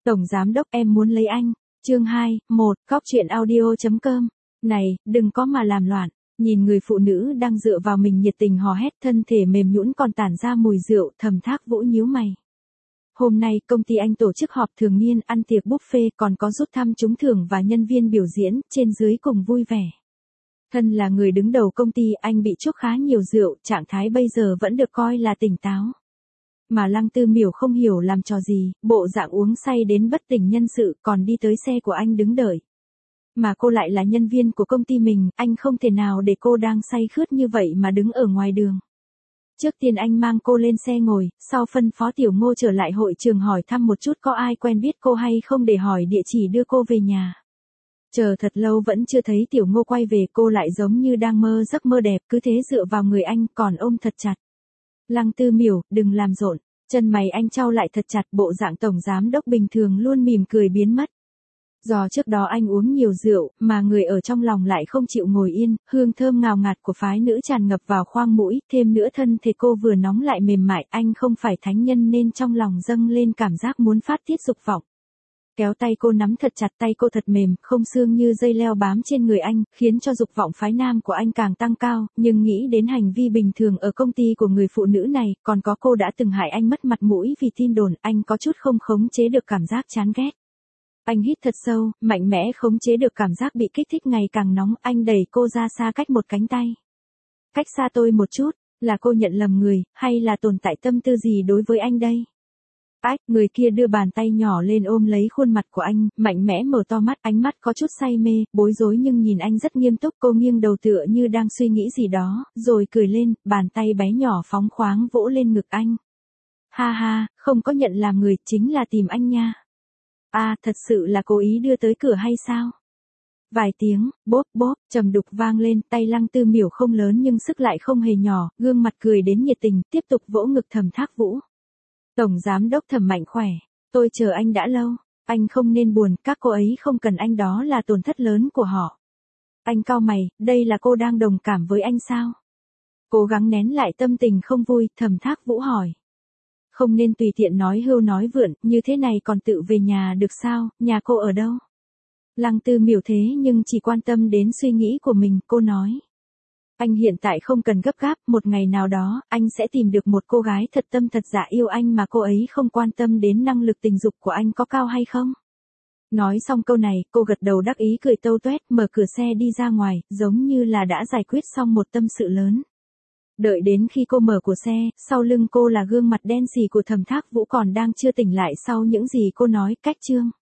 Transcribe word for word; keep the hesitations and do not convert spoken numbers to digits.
Tổng giám đốc em muốn lấy anh. Chương hai, một, cóc truyện audio chấm com. Này, đừng có mà làm loạn. Nhìn người phụ nữ đang dựa vào mình nhiệt tình hò hét, thân thể mềm nhũn còn tản ra mùi rượu, Thẩm Thác Vũ nhíu mày. Hôm nay công ty anh tổ chức họp thường niên, ăn tiệc buffet, còn có rút thăm trúng thưởng và nhân viên biểu diễn, trên dưới cùng vui vẻ. Thân là người đứng đầu công ty, anh bị chuốc khá nhiều rượu, trạng thái bây giờ vẫn được coi là tỉnh táo. Mà Lăng Tư Miểu không hiểu làm trò gì, bộ dạng uống say đến bất tỉnh nhân sự, còn đi tới xe của anh đứng đợi. Mà cô lại là nhân viên của công ty mình, anh không thể nào để cô đang say khướt như vậy mà đứng ở ngoài đường. Trước tiên anh mang cô lên xe ngồi, sau phân phó Tiểu Ngô trở lại hội trường hỏi thăm một chút có ai quen biết cô hay không để hỏi địa chỉ đưa cô về nhà. Chờ thật lâu vẫn chưa thấy Tiểu Ngô quay về, cô lại giống như đang mơ giấc mơ đẹp, cứ thế dựa vào người anh, còn ôm thật chặt. Lăng Tư Miểu, đừng làm rộn. Chân mày anh chau lại thật chặt, bộ dạng tổng giám đốc bình thường luôn mỉm cười biến mất. Do trước đó anh uống nhiều rượu, mà người ở trong lòng lại không chịu ngồi yên, hương thơm ngào ngạt của phái nữ tràn ngập vào khoang mũi, thêm nữa thân thể cô vừa nóng lại mềm mại, anh không phải thánh nhân nên trong lòng dâng lên cảm giác muốn phát tiết dục vọng. Kéo tay cô nắm thật chặt, tay cô thật mềm, không xương như dây leo bám trên người anh, khiến cho dục vọng phái nam của anh càng tăng cao, nhưng nghĩ đến hành vi bình thường ở công ty của người phụ nữ này, còn có cô đã từng hại anh mất mặt mũi vì tin đồn, anh có chút không khống chế được cảm giác chán ghét. Anh hít thật sâu, mạnh mẽ khống chế được cảm giác bị kích thích ngày càng nóng, anh đẩy cô ra xa cách một cánh tay. Cách xa tôi một chút, là cô nhận lầm người, hay là tồn tại tâm tư gì đối với anh đây? Ách, người kia đưa bàn tay nhỏ lên ôm lấy khuôn mặt của anh, mạnh mẽ mở to mắt, ánh mắt có chút say mê, bối rối nhưng nhìn anh rất nghiêm túc, cô nghiêng đầu tựa như đang suy nghĩ gì đó, rồi cười lên, bàn tay bé nhỏ phóng khoáng vỗ lên ngực anh. Ha ha, không có nhận làm người, chính là tìm anh nha. À, thật sự là cố ý đưa tới cửa hay sao? Vài tiếng, bốp bốp, trầm đục vang lên, tay Lăng Tư Miểu không lớn nhưng sức lại không hề nhỏ, gương mặt cười đến nhiệt tình, tiếp tục vỗ ngực Thẩm Thác Vũ. Tổng giám đốc Thẩm mạnh khỏe, tôi chờ anh đã lâu, anh không nên buồn, các cô ấy không cần anh, đó là tổn thất lớn của họ. Anh cau mày, đây là cô đang đồng cảm với anh sao? Cố gắng nén lại tâm tình không vui, Thẩm Thác Vũ hỏi. Không nên tùy tiện nói hưu nói vượn, như thế này còn tự về nhà được sao, nhà cô ở đâu? Lăng Tư Miểu thế nhưng chỉ quan tâm đến suy nghĩ của mình, cô nói. Anh hiện tại không cần gấp gáp, một ngày nào đó, anh sẽ tìm được một cô gái thật tâm thật dạ yêu anh mà cô ấy không quan tâm đến năng lực tình dục của anh có cao hay không. Nói xong câu này, cô gật đầu đắc ý cười tâu tuét, mở cửa xe đi ra ngoài, giống như là đã giải quyết xong một tâm sự lớn. Đợi đến khi cô mở cửa xe, sau lưng cô là gương mặt đen sì của Thẩm Thác Vũ còn đang chưa tỉnh lại sau những gì cô nói, cách chương.